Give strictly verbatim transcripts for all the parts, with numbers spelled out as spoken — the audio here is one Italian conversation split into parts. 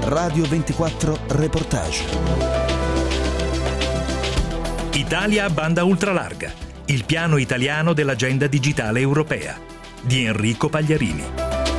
Radio ventiquattro Reportage. Italia a banda ultralarga, il piano italiano dell'agenda digitale europea, di Enrico Pagliarini.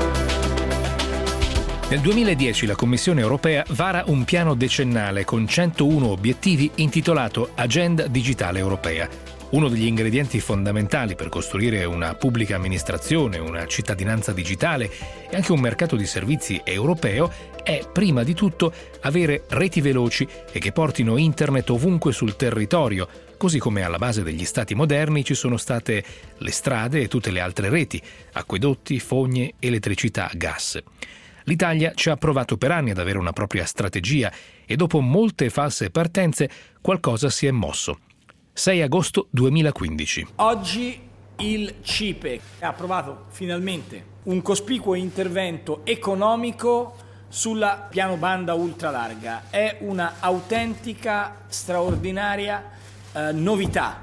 Nel duemiladieci la Commissione europea vara un piano decennale con centouno obiettivi intitolato Agenda Digitale Europea. Uno degli ingredienti fondamentali per costruire una pubblica amministrazione, una cittadinanza digitale e anche un mercato di servizi europeo è, prima di tutto, avere reti veloci e che portino internet ovunque sul territorio, così come alla base degli stati moderni ci sono state le strade e tutte le altre reti, acquedotti, fogne, elettricità, gas. L'Italia ci ha provato per anni ad avere una propria strategia e dopo molte false partenze qualcosa si è mosso. sei agosto duemilaquindici. Oggi il C I P E ha approvato finalmente un cospicuo intervento economico sulla piano banda ultralarga. È una autentica, straordinaria eh, novità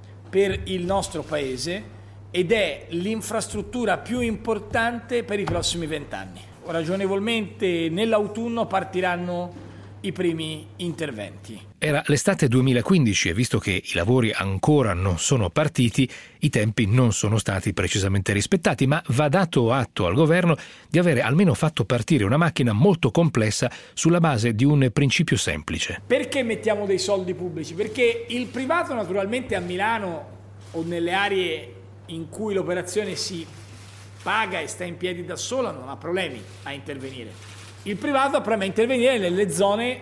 per il nostro Paese ed è l'infrastruttura più importante per i prossimi vent'anni. Ragionevolmente nell'autunno partiranno i primi interventi. Era l'estate duemilaquindici e visto che i lavori ancora non sono partiti, i tempi non sono stati precisamente rispettati, ma va dato atto al governo di avere almeno fatto partire una macchina molto complessa sulla base di un principio semplice. Perché mettiamo dei soldi pubblici? Perché il privato naturalmente a Milano o nelle aree in cui l'operazione si paga e sta in piedi da sola non ha problemi a intervenire. Il privato ha problemi a intervenire nelle zone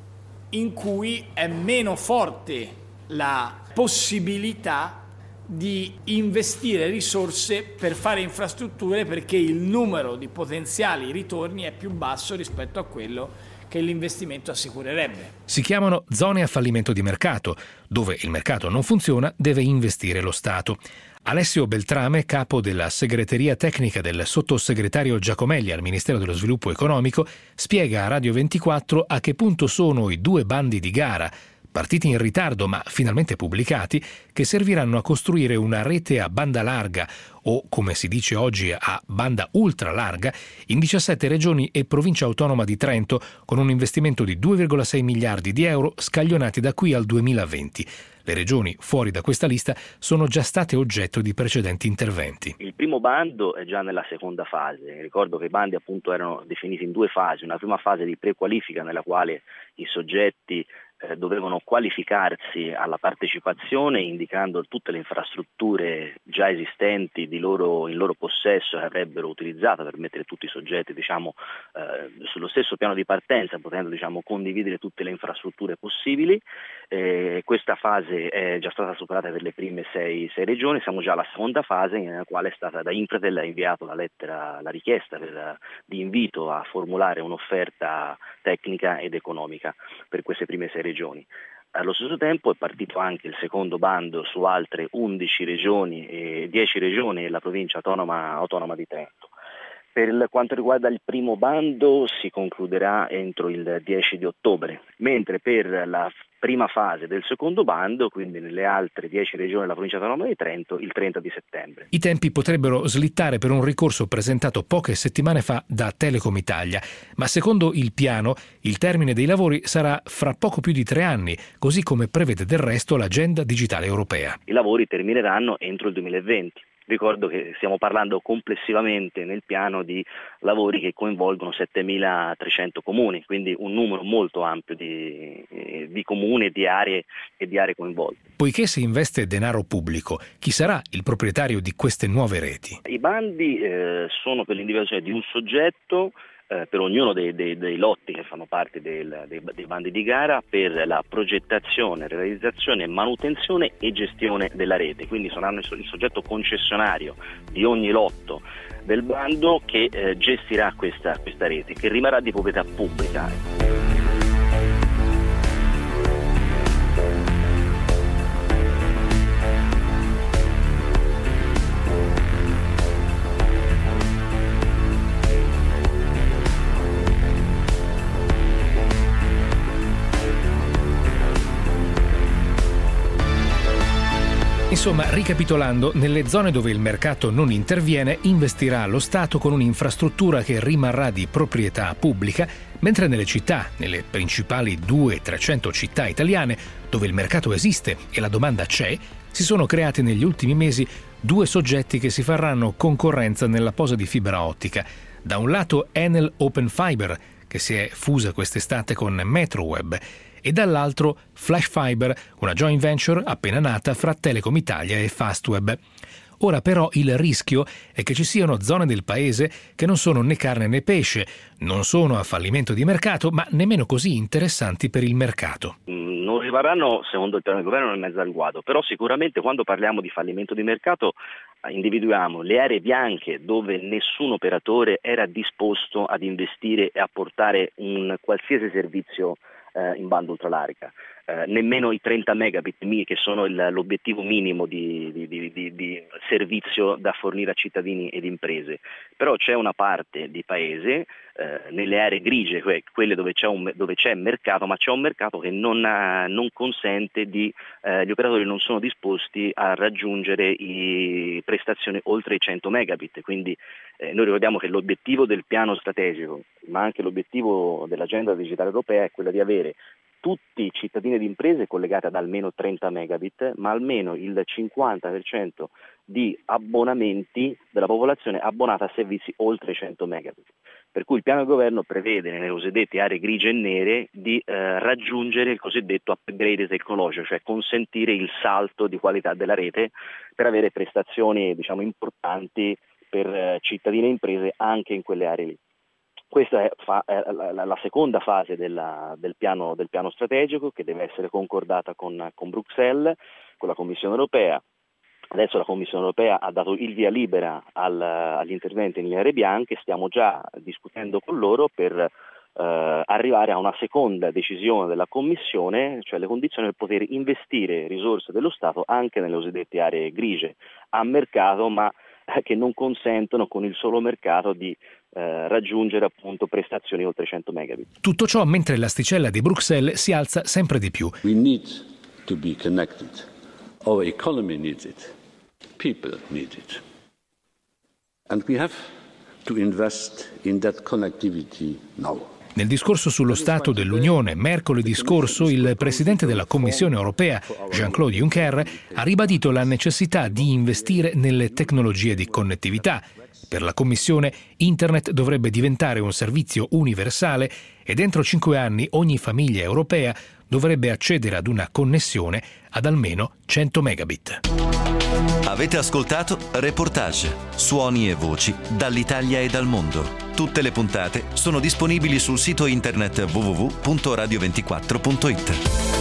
in cui è meno forte la possibilità di investire risorse per fare infrastrutture perché il numero di potenziali ritorni è più basso rispetto a quello che l'investimento assicurerebbe. Si chiamano zone a fallimento di mercato, dove il mercato non funziona, deve investire lo Stato. Alessio Beltrame, capo della segreteria tecnica del sottosegretario Giacomelli al Ministero dello Sviluppo Economico, spiega a Radio ventiquattro a che punto sono i due bandi di gara, partiti in ritardo ma finalmente pubblicati, che serviranno a costruire una rete a banda larga o, come si dice oggi, a banda ultralarga in diciassette regioni e provincia autonoma di Trento con un investimento di due virgola sei miliardi di euro scaglionati da qui al duemilaventi. Le regioni fuori da questa lista sono già state oggetto di precedenti interventi. Il primo bando è già nella seconda fase. Ricordo che i bandi appunto erano definiti in due fasi. Una prima fase di prequalifica nella quale i soggetti eh, dovevano qualificarsi alla partecipazione indicando tutte le infrastrutture già esistenti di loro, in loro possesso che avrebbero utilizzato per mettere tutti i soggetti diciamo, eh, sullo stesso piano di partenza, potendo diciamo, condividere tutte le infrastrutture possibili. Eh, questa fase è già stata superata per le prime sei, sei regioni, siamo già alla seconda fase nella quale è stata da Infratel inviato la lettera, la richiesta per, di invito a formulare un'offerta tecnica ed economica per queste prime sei regioni. Allo stesso tempo è partito anche il secondo bando su altre undici regioni e dieci regioni e la provincia autonoma, autonoma di Trento. Per quanto riguarda il primo bando si concluderà entro il dieci di ottobre, mentre per la prima fase del secondo bando, quindi nelle altre dieci regioni della provincia autonoma di Trento, il trenta di settembre. I tempi potrebbero slittare per un ricorso presentato poche settimane fa da Telecom Italia, ma secondo il piano il termine dei lavori sarà fra poco più di tre anni, così come prevede del resto l'agenda digitale europea. I lavori termineranno entro il duemilaventi. Ricordo che stiamo parlando complessivamente nel piano di lavori che coinvolgono settemilatrecento comuni, quindi un numero molto ampio di, di comuni e di aree e di aree coinvolte. Poiché si investe denaro pubblico, chi sarà il proprietario di queste nuove reti? I bandi eh, sono per l'individuazione di un soggetto Eh, per ognuno dei, dei, dei lotti che fanno parte del, dei, dei bandi di gara per la progettazione, realizzazione, manutenzione e gestione della rete, quindi saranno il soggetto concessionario di ogni lotto del bando che eh, gestirà questa, questa rete che rimarrà di proprietà pubblica. Insomma, ricapitolando, nelle zone dove il mercato non interviene, investirà lo Stato con un'infrastruttura che rimarrà di proprietà pubblica, mentre nelle città, nelle principali duecento trecento città italiane, dove il mercato esiste e la domanda c'è, si sono creati negli ultimi mesi due soggetti che si faranno concorrenza nella posa di fibra ottica. Da un lato Enel Open Fiber, che si è fusa quest'estate con Metroweb, e dall'altro Flash Fiber, una joint venture appena nata fra Telecom Italia e Fastweb. Ora però il rischio è che ci siano zone del paese che non sono né carne né pesce, non sono a fallimento di mercato, ma nemmeno così interessanti per il mercato. Non rimarranno, secondo il piano del governo, in mezzo al guado, però sicuramente quando parliamo di fallimento di mercato individuiamo le aree bianche dove nessun operatore era disposto ad investire e a portare un qualsiasi servizio in banda ultralarga, eh, nemmeno i trenta megabit che sono il, l'obiettivo minimo di, di, di, di, di servizio da fornire a cittadini ed imprese. Però c'è una parte di paese, eh, nelle aree grigie, quelle dove c'è, un, dove c'è mercato, ma c'è un mercato che non, ha, non consente di, eh, gli operatori non sono disposti a raggiungere i prestazioni oltre i cento megabit, quindi eh, noi ricordiamo che l'obiettivo del piano strategico, ma anche l'obiettivo dell'agenda digitale europea è quello di avere tutti i cittadini ed imprese collegati ad almeno trenta megabit, ma almeno il cinquanta per cento di abbonamenti della popolazione abbonata a servizi oltre cento megabit. Per cui il piano del governo prevede nelle cosiddette aree grigie e nere di eh, raggiungere il cosiddetto upgrade tecnologico, cioè consentire il salto di qualità della rete per avere prestazioni, diciamo, importanti per eh, cittadini e imprese anche in quelle aree lì. Questa è, fa, è la, la, la seconda fase della, del, piano, del piano strategico, che deve essere concordata con, con Bruxelles, con la Commissione europea. Adesso la Commissione europea ha dato il via libera al, agli interventi nelle aree bianche, stiamo già discutendo con loro per eh, arrivare a una seconda decisione della Commissione, cioè le condizioni per poter investire risorse dello Stato anche nelle cosiddette aree grigie, a mercato, ma che non consentono con il solo mercato di eh, raggiungere appunto prestazioni oltre cento megabit. Tutto ciò mentre l'asticella di Bruxelles si alza sempre di più. We need to be connected. Our economy needs it. People need it. And we have to invest in that connectivity now. Nel discorso sullo Stato dell'Unione mercoledì scorso, il presidente della Commissione europea, Jean-Claude Juncker, ha ribadito la necessità di investire nelle tecnologie di connettività. Per la Commissione, Internet dovrebbe diventare un servizio universale e dentro cinque anni ogni famiglia europea dovrebbe accedere ad una connessione ad almeno cento megabit. Avete ascoltato Reportage, suoni e voci dall'Italia e dal mondo. Tutte le puntate sono disponibili sul sito internet w w w punto radio ventiquattro punto it.